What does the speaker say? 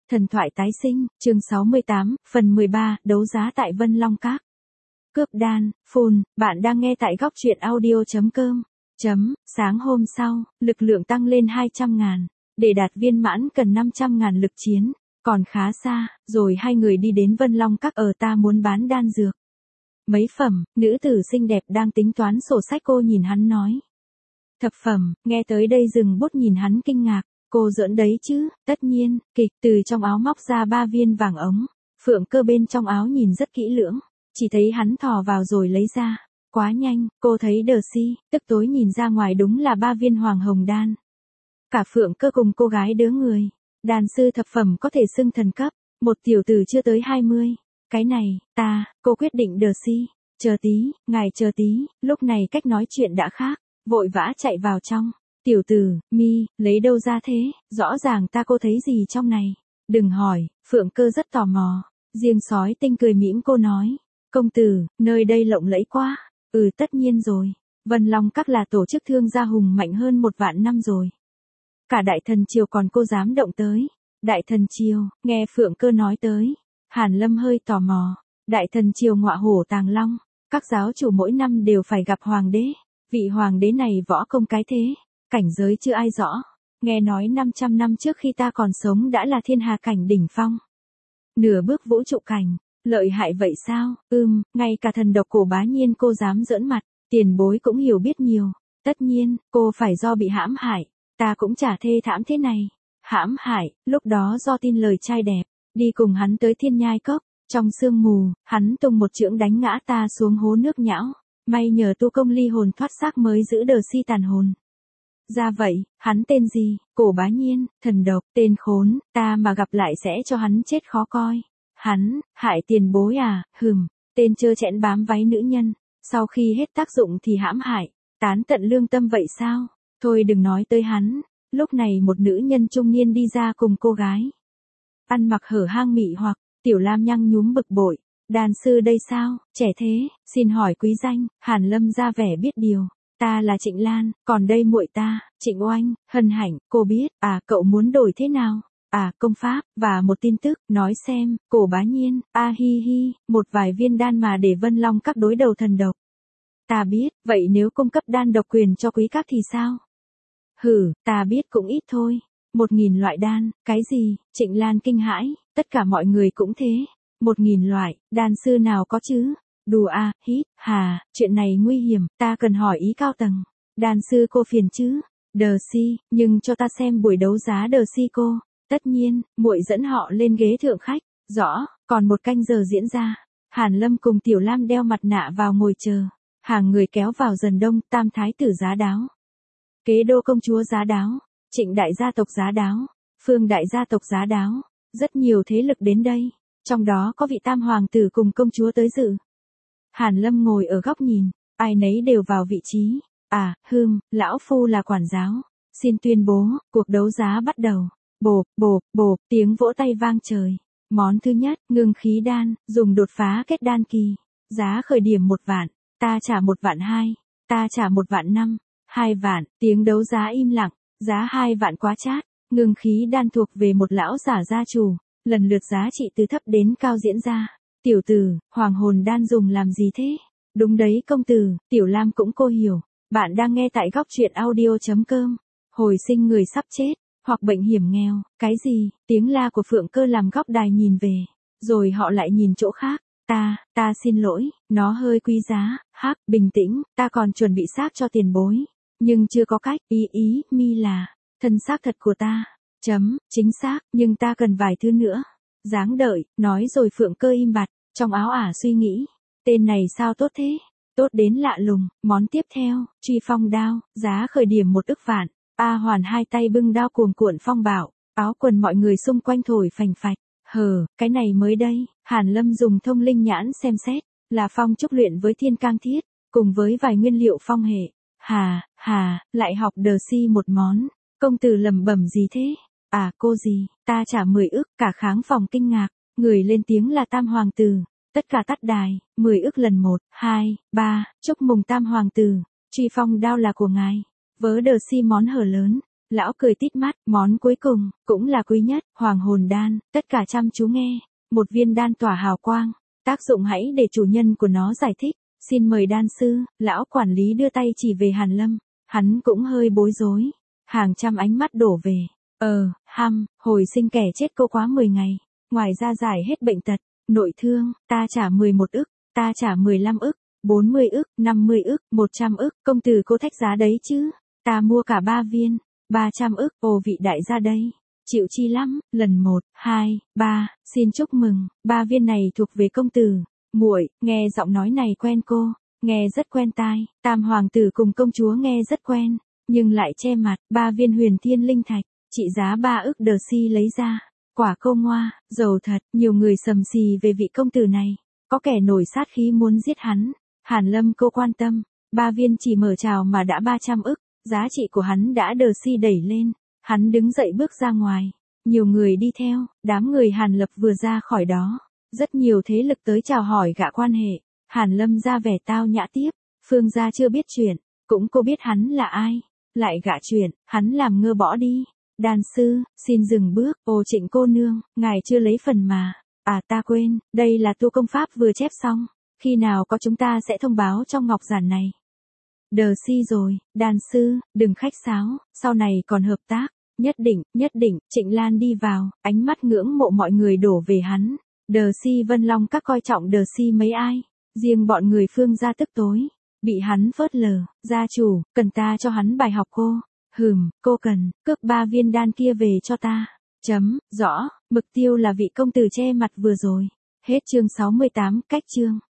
Thần thoại tái sinh, chương 68, phần 13, đấu giá tại Vân Long Các. Cướp đan, phùn, bạn đang nghe tại góc truyện audio.com. Sáng hôm sau, lực lượng tăng lên 200.000. Để đạt viên mãn cần 500.000 lực chiến. Còn khá xa, rồi hai người đi đến Vân Long Các ở ta muốn bán đan dược. Mấy phẩm, nữ tử xinh đẹp đang tính toán sổ sách cô nhìn hắn nói. Thập phẩm, nghe tới đây dừng bút nhìn hắn kinh ngạc. Cô giỡn đấy chứ, tất nhiên, kịch từ trong áo móc ra 3 viên vàng ống. Phượng Cơ bên trong áo nhìn rất kỹ lưỡng, chỉ thấy hắn thò vào rồi lấy ra. Quá nhanh, cô thấy đờ si, tức tối nhìn ra ngoài đúng là 3 viên hoàng hồng đan. Cả Phượng Cơ cùng cô gái đứa người, đan sư thập phẩm có thể xưng thần cấp, một tiểu tử chưa tới 20. Cái này, cô quyết định đờ si, chờ tí, ngài chờ tí, lúc này cách nói chuyện đã khác, vội vã chạy vào trong. Tiểu tử, mi, lấy đâu ra thế, rõ ràng cô thấy gì trong này. Đừng hỏi, Phượng Cơ rất tò mò. Riêng sói tinh cười mỉm cô nói. Công tử, nơi đây lộng lẫy quá. Tất nhiên rồi. Vân Long Các là tổ chức thương gia hùng mạnh hơn 1 vạn năm rồi. Cả Đại Thần Triều còn cô dám động tới. Đại Thần Triều, nghe Phượng Cơ nói tới. Hàn Lâm hơi tò mò. Đại Thần Triều ngọa hổ tàng long. Các giáo chủ mỗi năm đều phải gặp hoàng đế. Vị hoàng đế này võ công cái thế. Cảnh giới chưa ai rõ, nghe nói 500 năm trước khi ta còn sống đã là thiên hà cảnh đỉnh phong. Nửa bước vũ trụ cảnh, lợi hại vậy sao? Ngay cả thần độc Cổ Bá Nhiên cô dám giỡn mặt, tiền bối cũng hiểu biết nhiều. Tất nhiên, cô phải do bị hãm hại, ta cũng chả thê thảm thế này. Hãm hại, lúc đó do tin lời trai đẹp, đi cùng hắn tới Thiên Nhai Cốc, trong sương mù, hắn tung một chưởng đánh ngã ta xuống hố nước nhão, may nhờ tu công ly hồn thoát xác mới giữ đờ si tàn hồn. Ra vậy, hắn tên gì? Cổ Bá Nhiên, thần độc, tên khốn, ta mà gặp lại sẽ cho hắn chết khó coi. Hắn, hại tiền bối à, tên trơ trẽn bám váy nữ nhân, sau khi hết tác dụng thì hãm hại, tán tận lương tâm vậy sao? Thôi đừng nói tới hắn. Lúc này một nữ nhân trung niên đi ra cùng cô gái. Ăn mặc hở hang mị hoặc, Tiểu Lam nhăng nhúm bực bội. Đàn sư đây sao, trẻ thế, xin hỏi quý danh. Hàn Lâm ra vẻ biết điều. Ta là Trịnh Lan, còn đây muội ta, Trịnh Oanh. Hân hạnh, cô biết, cậu muốn đổi thế nào? Công pháp, và một tin tức, nói xem, Cổ Bá Nhiên, hi hi, một vài viên đan mà để Vân Long Các đối đầu thần độc. Ta biết, vậy nếu cung cấp đan độc quyền cho quý các thì sao? Ta biết cũng ít thôi. 1.000 loại đan, cái gì? Trịnh Lan kinh hãi, tất cả mọi người cũng thế. 1.000 loại, đan sư nào có chứ? Đùa hít, chuyện này nguy hiểm, ta cần hỏi ý cao tầng. Đan sư cô phiền chứ? Đờ si, nhưng cho ta xem buổi đấu giá đờ si cô. Tất nhiên, muội dẫn họ lên ghế thượng khách. Rõ, còn 1 canh giờ diễn ra. Hàn Lâm cùng Tiểu Lam đeo mặt nạ vào ngồi chờ. Hàng người kéo vào dần đông, Tam Thái tử giá đáo. Kế đô công chúa giá đáo. Trịnh đại gia tộc giá đáo. Phương đại gia tộc giá đáo. Rất nhiều thế lực đến đây. Trong đó có vị Tam hoàng tử cùng công chúa tới dự. Hàn Lâm ngồi ở góc nhìn, ai nấy đều vào vị trí. Lão phu là quản giáo. Xin tuyên bố, cuộc đấu giá bắt đầu. Bộp, tiếng vỗ tay vang trời. Món thứ nhất, ngưng khí đan, dùng đột phá kết đan kỳ. Giá khởi điểm 1 vạn, ta trả 1 vạn 2, ta trả 1 vạn 5, 2 vạn, tiếng đấu giá im lặng, giá 2 vạn quá chát. Ngưng khí đan thuộc về một lão giả gia chủ, lần lượt giá trị từ thấp đến cao diễn ra. Tiểu tử, hoàng hồn đan dùng làm gì thế? Đúng đấy công tử, Tiểu Lam cũng cô hiểu. Bạn đang nghe tại góc truyện audio.com. Hồi sinh người sắp chết, hoặc bệnh hiểm nghèo, cái gì? Tiếng la của Phượng Cơ làm góc đài nhìn về. Rồi họ lại nhìn chỗ khác. Ta xin lỗi, nó hơi quý giá. Bình tĩnh, ta còn chuẩn bị xác cho tiền bối. Nhưng chưa có cách, mi là, thân xác thật của ta. Chính xác, nhưng ta cần vài thứ nữa. Dáng đợi, nói rồi Phượng Cơ im bặt, trong áo suy nghĩ. Tên này sao tốt thế? Tốt đến lạ lùng. Món tiếp theo, truy phong đao, giá khởi điểm 1 ức vạn. A Hoàn hai tay bưng đao cuồn cuộn phong bạo, áo quần mọi người xung quanh thổi phành phạch. Cái này mới đây. Hàn Lâm dùng thông linh nhãn xem xét, là phong trúc luyện với thiên cang thiết, cùng với vài nguyên liệu phong hệ. Lại học đờ si một món. Công tử lẩm bẩm gì thế? Cô gì, ta trả 10 ức, cả kháng phòng kinh ngạc, người lên tiếng là Tam hoàng tử. Tất cả tắt đài, 10 ức lần 1, 2, 3, chúc mừng Tam hoàng tử, truy phong đao là của ngài. Vớ đờ si món hở lớn, Lão cười tít mắt, món cuối cùng, cũng là quý nhất, hoàng hồn đan, tất cả chăm chú nghe. Một viên đan tỏa hào quang, tác dụng hãy để chủ nhân của nó giải thích. Xin mời đan sư, lão quản lý đưa tay chỉ về Hàn Lâm. Hắn cũng hơi bối rối. Hàng trăm ánh mắt đổ về. Hồi sinh kẻ chết cô quá 10 ngày. Ngoài ra giải hết bệnh tật, nội thương, ta trả 11 ức, ta trả 15 ức, 40 ức, 50 ức, 100 ức, công tử cô thách giá đấy chứ. Ta mua cả 3 viên, 300 ức, ồ vị đại gia đây. Chịu chi lắm, lần 1, 2, 3, xin chúc mừng, 3 viên này thuộc về công tử. Muội, nghe giọng nói này quen cô, nghe rất quen tai, tam hoàng tử cùng công chúa nghe rất quen, nhưng lại che mặt, 3 viên huyền thiên linh thạch, trị giá 3 ức đờ si lấy ra. Quả cô ngoa, giàu thật, nhiều người sầm xì về vị công tử này, có kẻ nổi sát khí muốn giết hắn. Hàn Lâm cô quan tâm, 3 viên chỉ mở trào mà đã 300 ức, giá trị của hắn đã đờ si đẩy lên. Hắn đứng dậy bước ra ngoài, nhiều người đi theo, đám người Hàn Lập vừa ra khỏi đó, rất nhiều thế lực tới chào hỏi gạ quan hệ. Hàn Lâm ra vẻ tao nhã tiếp, Phương gia chưa biết chuyện, cũng cô biết hắn là ai, lại gạ chuyện, hắn làm ngơ bỏ đi. Đan sư, xin dừng bước, ồ Trịnh cô nương, ngài chưa lấy phần mà. À ta quên, đây là tu công pháp vừa chép xong, khi nào có chúng ta sẽ thông báo trong ngọc giản này. Đờ si rồi, đan sư, đừng khách sáo, sau này còn hợp tác. Nhất định, Trịnh Lan đi vào, ánh mắt ngưỡng mộ mọi người đổ về hắn. Đờ si Vân Long các coi trọng đờ si mấy ai, riêng bọn người Phương gia tức tối, bị hắn phớt lờ. Gia chủ, cần ta cho hắn bài học cô. Cô cần, cướp 3 viên đan kia về cho ta. Rõ, mục tiêu là vị công tử che mặt vừa rồi. Hết chương 68, cách chương.